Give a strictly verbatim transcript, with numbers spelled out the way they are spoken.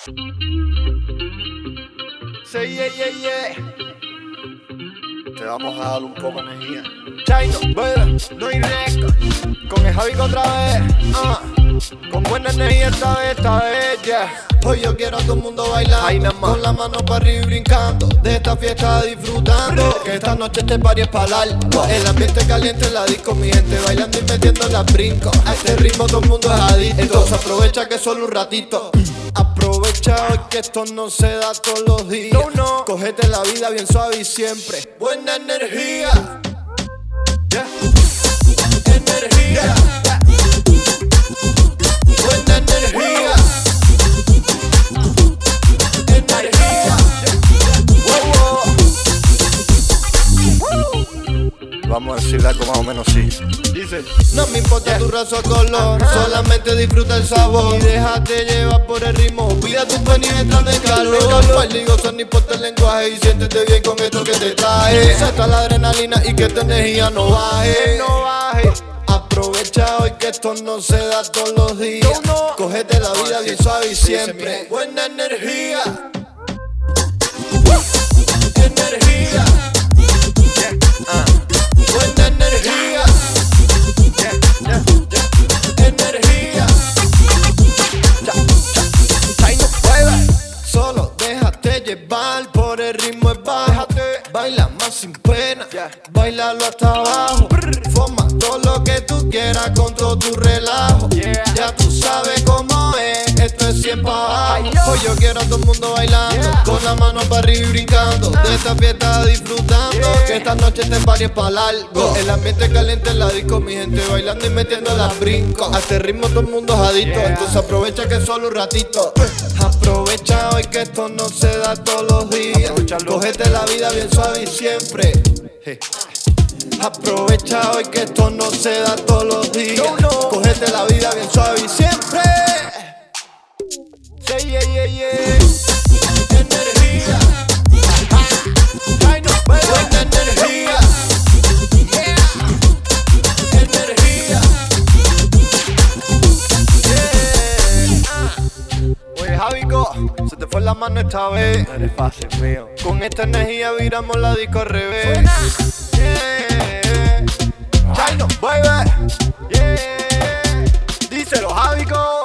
Sí, yeah, yeah, yeah. Te vamos a dar un poco de energía. Chino, baby, no hay record. Con el Javi otra vez, uh. Con buena energía esta vez, esta vez, yeah. Hoy yo quiero a todo el mundo bailando, con la mano para arriba y brincando, de esta fiesta disfrutando, que esta noche este party es pa' largo. El ambiente caliente en la disco, mi gente bailando y metiendo las brincos. A este ritmo todo el mundo es adicto, entonces aprovecha que es solo un ratito. Aprovecha hoy que esto no se da todos los días. No, no. Cógete la vida bien suave y siempre buena energía, yeah. Energía, yeah. Buena energía. Vamos a decirle algo más o menos así. Dice: no me importa yeah. tu raza o color, solamente disfruta el sabor y déjate llevar por el ritmo. Cuida tu pene y entra en calor. Baila y goza, no importa el lenguaje, y siéntete bien con esto que te trae. Salta la adrenalina y que tu energía no baje. No baje. Aprovecha hoy que esto no se da todos los días. No, no. Cógete la vida bien suave y siempre buena energía. Energía. Buena energía, yeah, yeah, yeah. Energía, Chino, baby. Solo déjate llevar por el ritmo es bajo. Baila más sin pena, yeah. Bailalo hasta abajo. Forma todo lo que tú quieras con todo tu relajo, yeah. Ya tú sabes cómo es, esto es siempre abajo. Hoy yo quiero a todo el mundo bailando, yeah. Con la mano para arriba y brincando, uh. De esta fiesta disfrutando, yeah. Que esta noche este party es pa' largo, uh. El ambiente caliente en la disco, mi gente bailando y metiendo las brincos. A este ritmo todo el mundo es adicto, yeah. Entonces aprovecha que es solo un ratito. Aprovecha hoy que esto no se da todos los días. Cógete la vida bien suave y siempre, hey. Aprovecha hoy que esto no se da todos los días. No, no. Cógete la vida bien suave y siempre. Say yeah, yeah, yeah. Energía. Chino, baby. Buena energía. Yeah. Energía. Yeah. Oye, Javico, se te fue la mano esta vez. No eres fácil, mío. Con esta energía viramos la disco al revés. Suena. Yeah. Chino, baby. Yeah. Díselo, Javico.